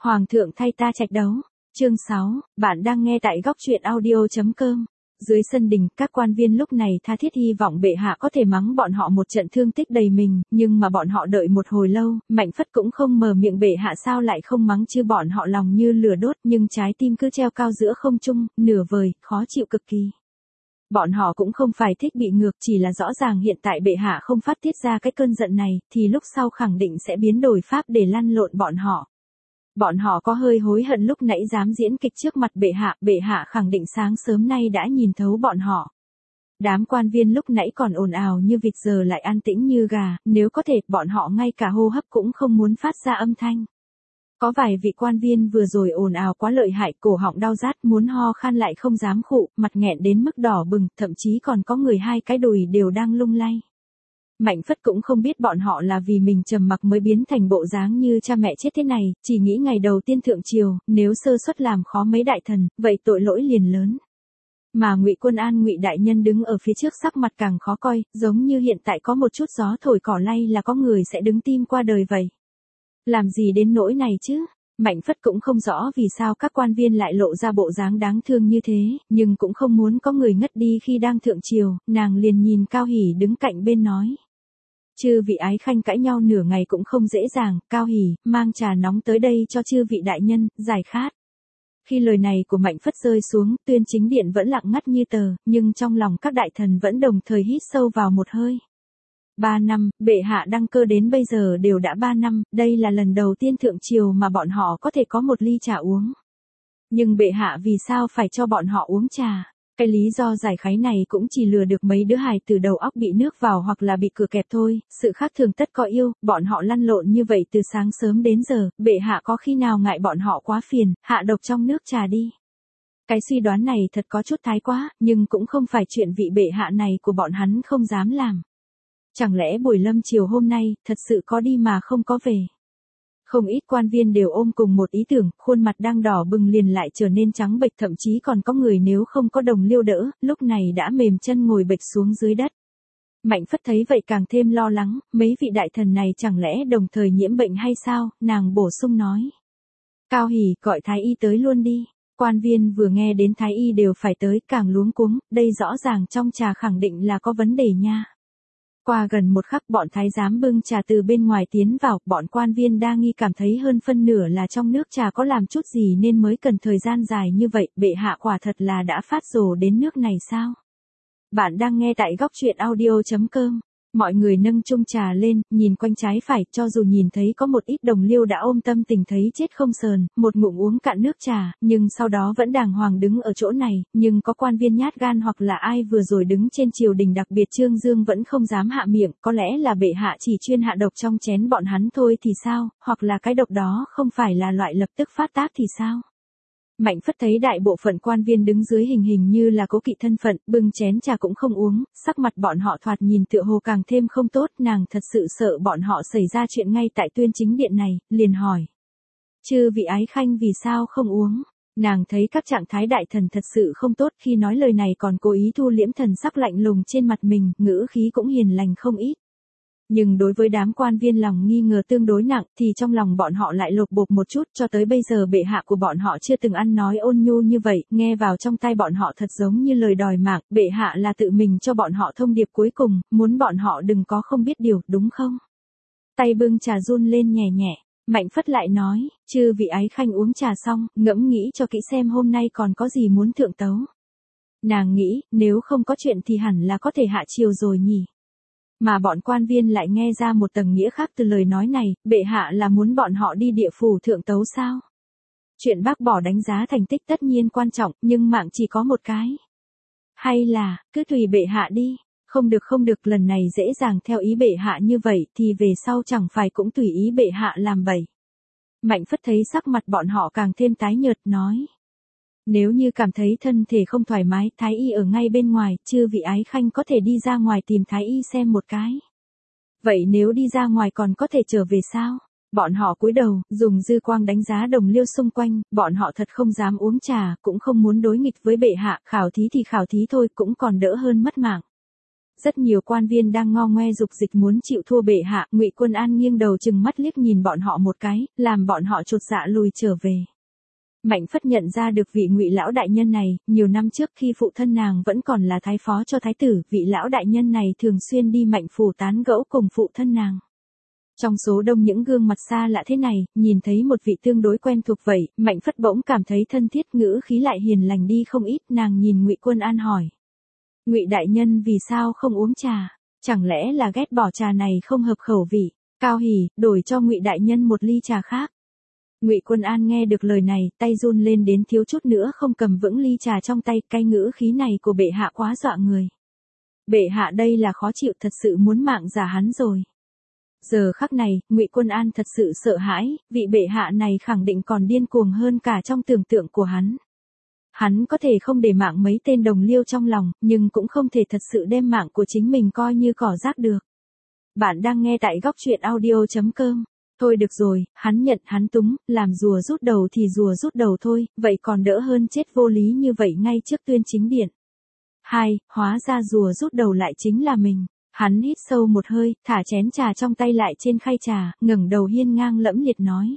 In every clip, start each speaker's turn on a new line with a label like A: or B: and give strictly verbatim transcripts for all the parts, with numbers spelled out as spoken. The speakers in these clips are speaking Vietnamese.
A: Hoàng thượng thay ta trạch đấu. Chương sáu, bạn đang nghe tại góc truyện audio chấm com. Dưới sân đình, các quan viên lúc này tha thiết hy vọng bệ hạ có thể mắng bọn họ một trận thương tích đầy mình, nhưng mà bọn họ đợi một hồi lâu, Mạnh Phất cũng không mở miệng bệ hạ sao lại không mắng chứ bọn họ lòng như lửa đốt nhưng trái tim cứ treo cao giữa không trung, nửa vời, khó chịu cực kỳ. Bọn họ cũng không phải thích bị ngược, chỉ là rõ ràng hiện tại bệ hạ không phát tiết ra cái cơn giận này, thì lúc sau khẳng định sẽ biến đổi pháp để lăn lộn bọn họ. Bọn họ có hơi hối hận lúc nãy dám diễn kịch trước mặt bệ hạ, bệ hạ khẳng định sáng sớm nay đã nhìn thấu bọn họ. Đám quan viên lúc nãy còn ồn ào như vịt giờ lại an tĩnh như gà, nếu có thể, bọn họ ngay cả hô hấp cũng không muốn phát ra âm thanh. Có vài vị quan viên vừa rồi ồn ào quá lợi hại, cổ họng đau rát, muốn ho khan lại không dám khụ, mặt nghẹn đến mức đỏ bừng, thậm chí còn có người hai cái đùi đều đang lung lay. Mạnh Phất cũng không biết bọn họ là vì mình trầm mặc mới biến thành bộ dáng như cha mẹ chết thế này, chỉ nghĩ ngày đầu tiên thượng triều, nếu sơ suất làm khó mấy đại thần, vậy tội lỗi liền lớn. Mà Ngụy Quân An Ngụy đại nhân đứng ở phía trước sắc mặt càng khó coi, giống như hiện tại có một chút gió thổi cỏ lay là có người sẽ đứng tim qua đời vậy. Làm gì đến nỗi này chứ? Mạnh Phất cũng không rõ vì sao các quan viên lại lộ ra bộ dáng đáng thương như thế, nhưng cũng không muốn có người ngất đi khi đang thượng triều, nàng liền nhìn Cao Hỷ đứng cạnh bên nói. Chư vị ái khanh cãi nhau nửa ngày cũng không dễ dàng, Cao Hỷ, mang trà nóng tới đây cho chư vị đại nhân, giải khát. Khi lời này của Mạnh Phất rơi xuống, Tuyên Chính Điện vẫn lặng ngắt như tờ, nhưng trong lòng các đại thần vẫn đồng thời hít sâu vào một hơi. Ba năm, bệ hạ đăng cơ đến bây giờ đều đã ba năm, đây là lần đầu tiên thượng triều mà bọn họ có thể có một ly trà uống. Nhưng bệ hạ vì sao phải cho bọn họ uống trà? Cái lý do giải khái này cũng chỉ lừa được mấy đứa hài từ đầu óc bị nước vào hoặc là bị cửa kẹp thôi, sự khác thường tất có yêu, bọn họ lăn lộn như vậy từ sáng sớm đến giờ, bệ hạ có khi nào ngại bọn họ quá phiền, hạ độc trong nước trà đi. Cái suy đoán này thật có chút thái quá, nhưng cũng không phải chuyện vị bệ hạ này của bọn hắn không dám làm. Chẳng lẽ buổi lâm chiều hôm nay, thật sự có đi mà không có về? Không ít quan viên đều ôm cùng một ý tưởng, khuôn mặt đang đỏ bừng liền lại trở nên trắng bệch, thậm chí còn có người nếu không có đồng liêu đỡ, lúc này đã mềm chân ngồi bệch xuống dưới đất. Mạnh Phất thấy vậy càng thêm lo lắng, mấy vị đại thần này chẳng lẽ đồng thời nhiễm bệnh hay sao, nàng bổ sung nói. Cao Hỷ, gọi thái y tới luôn đi. Quan viên vừa nghe đến thái y đều phải tới, càng luống cuống, đây rõ ràng trong trà khẳng định là có vấn đề nha. Qua gần một khắc bọn thái giám bưng trà từ bên ngoài tiến vào, bọn quan viên đa nghi cảm thấy hơn phân nửa là trong nước trà có làm chút gì nên mới cần thời gian dài như vậy, bệ hạ quả thật là đã phát rồ đến nước này sao? Bạn đang nghe tại góc truyện audio chấm com. Mọi người nâng chung trà lên, nhìn quanh trái phải, cho dù nhìn thấy có một ít đồng liêu đã ôm tâm tình thấy chết không sờn, một ngụm uống cạn nước trà, nhưng sau đó vẫn đàng hoàng đứng ở chỗ này, nhưng có quan viên nhát gan hoặc là ai vừa rồi đứng trên triều đình đặc biệt Trương Dương vẫn không dám hạ miệng, có lẽ là bệ hạ chỉ chuyên hạ độc trong chén bọn hắn thôi thì sao, hoặc là cái độc đó không phải là loại lập tức phát tác thì sao? Mạnh Phất thấy đại bộ phận quan viên đứng dưới hình hình như là cố kỵ thân phận, bưng chén trà cũng không uống, sắc mặt bọn họ thoạt nhìn tựa hồ càng thêm không tốt, nàng thật sự sợ bọn họ xảy ra chuyện ngay tại Tuyên Chính Điện này, liền hỏi. Chư vị ái khanh vì sao không uống? Nàng thấy các trạng thái đại thần thật sự không tốt, khi nói lời này còn cố ý thu liễm thần sắc lạnh lùng trên mặt mình, ngữ khí cũng hiền lành không ít. Nhưng đối với đám quan viên lòng nghi ngờ tương đối nặng thì trong lòng bọn họ lại lột bột một chút, cho tới bây giờ bệ hạ của bọn họ chưa từng ăn nói ôn nhu như vậy, nghe vào trong tai bọn họ thật giống như lời đòi mạng, bệ hạ là tự mình cho bọn họ thông điệp cuối cùng, muốn bọn họ đừng có không biết điều, đúng không? Tay bưng trà run lên nhẹ nhẹ, Mạnh Phất lại nói, chư vị ái khanh uống trà xong, ngẫm nghĩ cho kỹ xem hôm nay còn có gì muốn thượng tấu. Nàng nghĩ, nếu không có chuyện thì hẳn là có thể hạ triều rồi nhỉ. Mà bọn quan viên lại nghe ra một tầng nghĩa khác từ lời nói này, bệ hạ là muốn bọn họ đi địa phủ thượng tấu sao? Chuyện bác bỏ đánh giá thành tích tất nhiên quan trọng, nhưng mạng chỉ có một cái. Hay là, cứ tùy bệ hạ đi, không được không được lần này dễ dàng theo ý bệ hạ như vậy thì về sau chẳng phải cũng tùy ý bệ hạ làm bậy. Mạnh Phất thấy sắc mặt bọn họ càng thêm tái nhợt nói. Nếu như cảm thấy thân thể không thoải mái, thái y ở ngay bên ngoài, chư vị ái khanh có thể đi ra ngoài tìm thái y xem một cái. Vậy nếu đi ra ngoài còn có thể trở về sao? Bọn họ cúi đầu, dùng dư quang đánh giá đồng liêu xung quanh, bọn họ thật không dám uống trà, cũng không muốn đối nghịch với bệ hạ, khảo thí thì khảo thí thôi, cũng còn đỡ hơn mất mạng. Rất nhiều quan viên đang ngo ngoe dục dịch muốn chịu thua bệ hạ, Ngụy Quân An nghiêng đầu chừng mắt liếc nhìn bọn họ một cái, làm bọn họ chột dạ lùi trở về. Mạnh Phất nhận ra được vị Ngụy lão đại nhân này, nhiều năm trước khi phụ thân nàng vẫn còn là thái phó cho thái tử, vị lão đại nhân này thường xuyên đi Mạnh phủ tán gẫu cùng phụ thân nàng. Trong số đông những gương mặt xa lạ thế này, nhìn thấy một vị tương đối quen thuộc vậy, Mạnh Phất bỗng cảm thấy thân thiết, ngữ khí lại hiền lành đi không ít. Nàng nhìn Ngụy Quân An hỏi: Ngụy đại nhân vì sao không uống trà? Chẳng lẽ là ghét bỏ trà này không hợp khẩu vị? Cao hỉ, đổi cho Ngụy đại nhân một ly trà khác. Ngụy Quân An nghe được lời này, tay run lên đến thiếu chút nữa không cầm vững ly trà trong tay, cái ngữ khí này của bệ hạ quá dọa người. Bệ hạ đây là khó chịu, thật sự muốn mạng giả hắn rồi. Giờ khắc này, Ngụy Quân An thật sự sợ hãi, vị bệ hạ này khẳng định còn điên cuồng hơn cả trong tưởng tượng của hắn. Hắn có thể không để mạng mấy tên đồng liêu trong lòng, nhưng cũng không thể thật sự đem mạng của chính mình coi như cỏ rác được. Bạn đang nghe tại góc truyện audio chấm com. Thôi được rồi, hắn nhận hắn túng, làm rùa rút đầu thì rùa rút đầu thôi, vậy còn đỡ hơn chết vô lý như vậy ngay trước tuyên chính điện. Hai, hóa ra rùa rút đầu lại chính là mình. Hắn hít sâu một hơi, thả chén trà trong tay lại trên khay trà, ngẩng đầu hiên ngang lẫm liệt nói: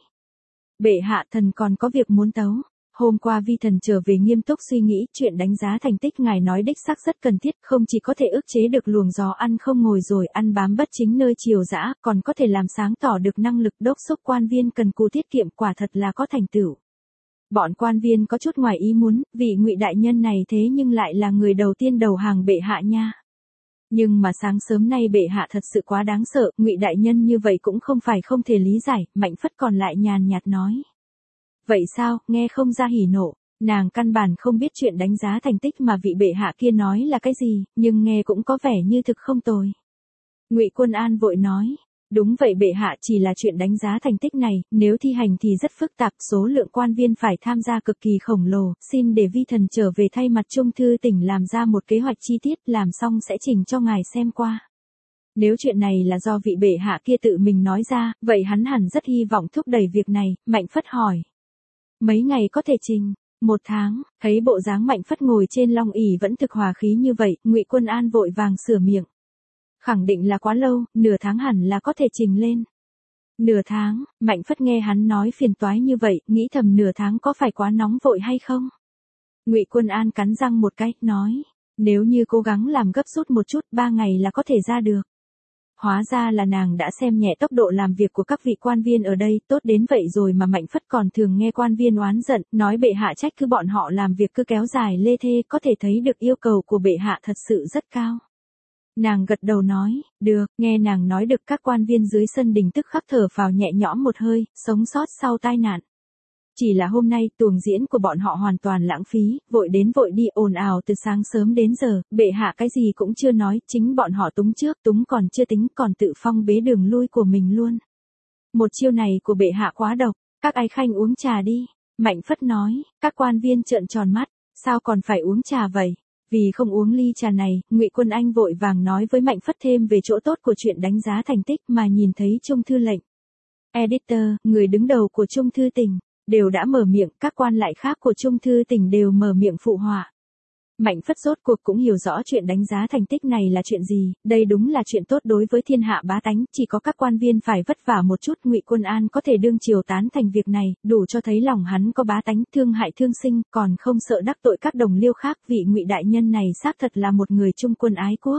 A: Bệ hạ, thần còn có việc muốn tấu. Hôm qua vi thần trở về nghiêm túc suy nghĩ, chuyện đánh giá thành tích ngài nói đích xác rất cần thiết, không chỉ có thể ức chế được luồng gió ăn không ngồi rồi ăn bám bất chính nơi triều dã, còn có thể làm sáng tỏ được năng lực đốc thúc quan viên cần cù tiết kiệm, quả thật là có thành tựu. Bọn quan viên có chút ngoài ý muốn, vị Ngụy đại nhân này thế nhưng lại là người đầu tiên đầu hàng bệ hạ nha. Nhưng mà sáng sớm nay bệ hạ thật sự quá đáng sợ, Ngụy đại nhân như vậy cũng không phải không thể lý giải. Mạnh Phất còn lại nhàn nhạt nói: Vậy sao, nghe không ra hỉ nộ. Nàng căn bản không biết chuyện đánh giá thành tích mà vị bệ hạ kia nói là cái gì, nhưng nghe cũng có vẻ như thực không tồi. Ngụy Quân An vội nói: Đúng vậy bệ hạ, chỉ là chuyện đánh giá thành tích này, nếu thi hành thì rất phức tạp, số lượng quan viên phải tham gia cực kỳ khổng lồ, xin để vi thần trở về thay mặt Trung thư tỉnh làm ra một kế hoạch chi tiết, làm xong sẽ trình cho ngài xem qua. Nếu chuyện này là do vị bệ hạ kia tự mình nói ra, vậy hắn hẳn rất hy vọng thúc đẩy việc này. Mạnh Phất hỏi: Mấy ngày có thể trình? Một tháng. Thấy bộ dáng Mạnh Phất ngồi trên long ỷ vẫn thực hòa khí như vậy, Ngụy Quân An vội vàng sửa miệng: Khẳng định là quá lâu, nửa tháng hẳn là có thể trình lên. Nửa tháng? Mạnh Phất nghe hắn nói phiền toái như vậy, nghĩ thầm nửa tháng có phải quá nóng vội hay không? Ngụy Quân An cắn răng một cái, nói: Nếu như cố gắng làm gấp rút một chút, ba ngày là có thể ra được. Hóa ra là nàng đã xem nhẹ tốc độ làm việc của các vị quan viên ở đây, tốt đến vậy rồi mà Mạnh Phất còn thường nghe quan viên oán giận, nói bệ hạ trách cứ bọn họ làm việc cứ kéo dài lê thê, có thể thấy được yêu cầu của bệ hạ thật sự rất cao. Nàng gật đầu nói: Được. Nghe nàng nói được, các quan viên dưới sân đình tức khắc thở phào nhẹ nhõm một hơi, sống sót sau tai nạn. Chỉ là hôm nay, tuồng diễn của bọn họ hoàn toàn lãng phí, vội đến vội đi ồn ào từ sáng sớm đến giờ, bệ hạ cái gì cũng chưa nói, chính bọn họ túng trước, túng còn chưa tính, còn tự phong bế đường lui của mình luôn. Một chiêu này của bệ hạ quá độc, các ái khanh uống trà đi. Mạnh Phất nói. Các quan viên trợn tròn mắt, sao còn phải uống trà vậy? Vì không uống ly trà này, Ngụy Quân Anh vội vàng nói với Mạnh Phất thêm về chỗ tốt của chuyện đánh giá thành tích mà nhìn thấy Trung thư lệnh, editor, người đứng đầu của Trung thư tỉnh, đều đã mở miệng, các quan lại khác của Trung thư tỉnh đều mở miệng phụ họa. Mạnh Phất rốt cuộc cũng hiểu rõ chuyện đánh giá thành tích này là chuyện gì, đây đúng là chuyện tốt đối với thiên hạ bá tánh, chỉ có các quan viên phải vất vả một chút, Ngụy Quân An có thể đương triều tán thành việc này, đủ cho thấy lòng hắn có bá tánh, thương hại thương sinh, còn không sợ đắc tội các đồng liêu khác, vị Ngụy đại nhân này xác thật là một người trung quân ái quốc.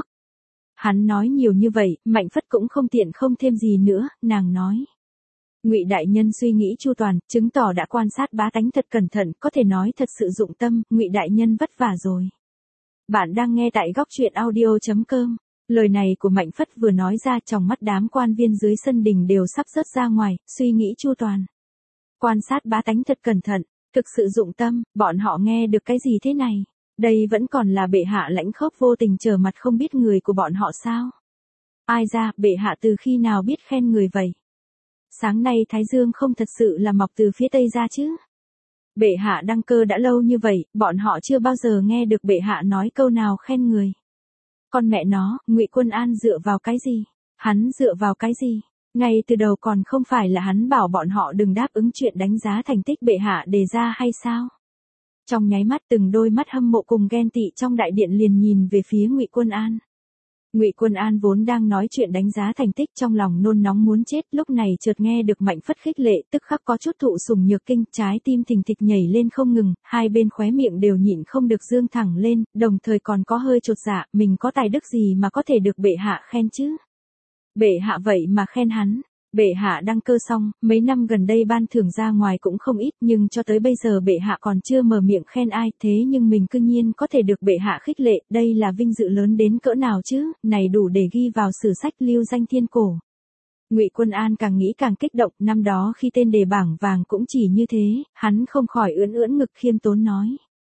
A: Hắn nói nhiều như vậy, Mạnh Phất cũng không tiện không thêm gì nữa, nàng nói: Ngụy đại nhân suy nghĩ chu toàn, chứng tỏ đã quan sát bá tánh thật cẩn thận, có thể nói thật sự dụng tâm, Ngụy đại nhân vất vả rồi. Bạn đang nghe tại góc truyện audio chấm com. Lời này của Mạnh Phất vừa nói ra, trong mắt đám quan viên dưới sân đình đều sắp rớt ra ngoài, suy nghĩ chu toàn. Quan sát bá tánh thật cẩn thận, thực sự dụng tâm, bọn họ nghe được cái gì thế này? Đây vẫn còn là bệ hạ lãnh khốc vô tình trở mặt không biết người của bọn họ sao? Ai ra, bệ hạ từ khi nào biết khen người vậy? Sáng nay Thái Dương không thật sự là mọc từ phía Tây ra chứ? Bệ hạ đăng cơ đã lâu như vậy, bọn họ chưa bao giờ nghe được bệ hạ nói câu nào khen người. Con mẹ nó, Ngụy Quân An dựa vào cái gì? Hắn dựa vào cái gì? Ngay từ đầu còn không phải là hắn bảo bọn họ đừng đáp ứng chuyện đánh giá thành tích bệ hạ đề ra hay sao? Trong nháy mắt từng đôi mắt hâm mộ cùng ghen tị trong đại điện liền nhìn về phía Ngụy Quân An. Ngụy Quân An vốn đang nói chuyện đánh giá thành tích trong lòng nôn nóng muốn chết, lúc này chợt nghe được Mạnh Phất khích lệ, tức khắc có chút thụ sủng nhược kinh, trái tim thình thịch nhảy lên không ngừng, hai bên khóe miệng đều nhịn không được dương thẳng lên, đồng thời còn có hơi chột dạ, mình có tài đức gì mà có thể được bệ hạ khen chứ? Bệ hạ vậy mà khen hắn. Bệ hạ đăng cơ xong, mấy năm gần đây ban thưởng ra ngoài cũng không ít, nhưng cho tới bây giờ bệ hạ còn chưa mở miệng khen ai, thế nhưng mình cư nhiên có thể được bệ hạ khích lệ, đây là vinh dự lớn đến cỡ nào chứ, này đủ để ghi vào sử sách lưu danh thiên cổ. Ngụy Quân An càng nghĩ càng kích động, năm đó khi tên đề bảng vàng cũng chỉ như thế, hắn không khỏi ưỡn ưỡn ngực khiêm tốn nói.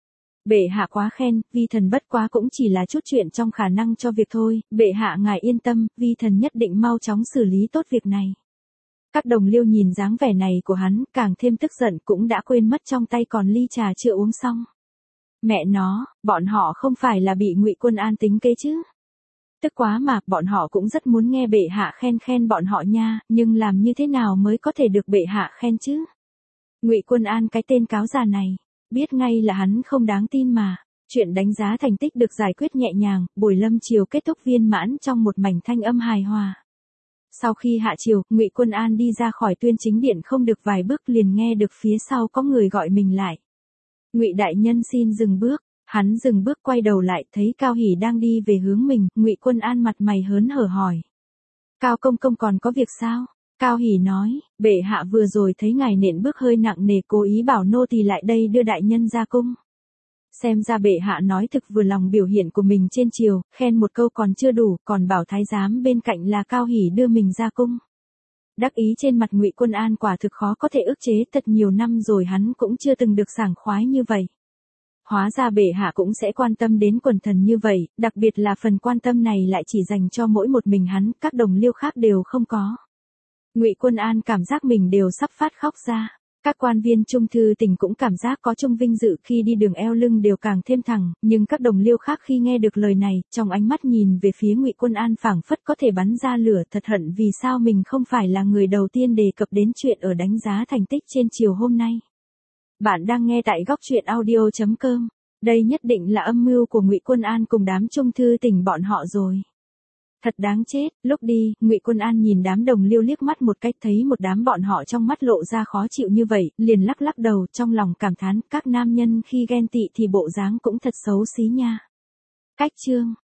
A: Bệ hạ quá khen, vi thần bất quá cũng chỉ là chút chuyện trong khả năng cho việc thôi, bệ hạ ngài yên tâm, vi thần nhất định mau chóng xử lý tốt việc này. Các đồng liêu nhìn dáng vẻ này của hắn, càng thêm tức giận, cũng đã quên mất trong tay còn ly trà chưa uống xong. Mẹ nó, bọn họ không phải là bị Ngụy Quân An tính kế chứ? Tức quá mà, bọn họ cũng rất muốn nghe bệ hạ khen khen bọn họ nha, nhưng làm như thế nào mới có thể được bệ hạ khen chứ? Ngụy Quân An cái tên cáo già này, biết ngay là hắn không đáng tin mà. Chuyện đánh giá thành tích được giải quyết nhẹ nhàng, buổi lâm chiều kết thúc viên mãn trong một mảnh thanh âm hài hòa. Sau khi hạ chiều, Ngụy Quân An đi ra khỏi Tuyên Chính Điện không được vài bước liền nghe được phía sau có người gọi mình lại. Ngụy đại nhân xin dừng bước. Hắn dừng bước quay đầu lại, thấy Cao Hỷ đang đi về hướng mình, Ngụy Quân An mặt mày hớn hở hỏi. Cao công công còn có việc sao? Cao Hỷ nói, bệ hạ vừa rồi thấy ngài nện bước hơi nặng nề, cố ý bảo nô tỳ lại đây đưa đại nhân ra cung. Xem ra bệ hạ nói thực vừa lòng biểu hiện của mình trên triều, khen một câu còn chưa đủ, còn bảo thái giám bên cạnh là Cao Hỷ đưa mình ra cung. Đắc ý trên mặt Ngụy Quân An quả thực khó có thể ức chế, thật nhiều năm rồi hắn cũng chưa từng được sảng khoái như vậy. Hóa ra bệ hạ cũng sẽ quan tâm đến quần thần như vậy, đặc biệt là phần quan tâm này lại chỉ dành cho mỗi một mình hắn, các đồng liêu khác đều không có. Ngụy Quân An cảm giác mình đều sắp phát khóc ra. Các quan viên trung thư tỉnh cũng cảm giác có chung vinh dự, khi đi đường eo lưng đều càng thêm thẳng, nhưng các đồng liêu khác khi nghe được lời này, trong ánh mắt nhìn về phía Ngụy Quân An phảng phất có thể bắn ra lửa, thật hận vì sao mình không phải là người đầu tiên đề cập đến chuyện ở đánh giá thành tích trên chiều hôm nay. Bạn đang nghe tại góc truyện audio chấm com. Đây nhất định là âm mưu của Ngụy Quân An cùng đám trung thư tỉnh bọn họ rồi. Thật đáng chết. Lúc đi, Ngụy Quân An nhìn đám đồng liêu liếc mắt một cách, thấy một đám bọn họ trong mắt lộ ra khó chịu như vậy, liền lắc lắc đầu, trong lòng cảm thán, các nam nhân khi ghen tị thì bộ dáng cũng thật xấu xí nha. Cách chương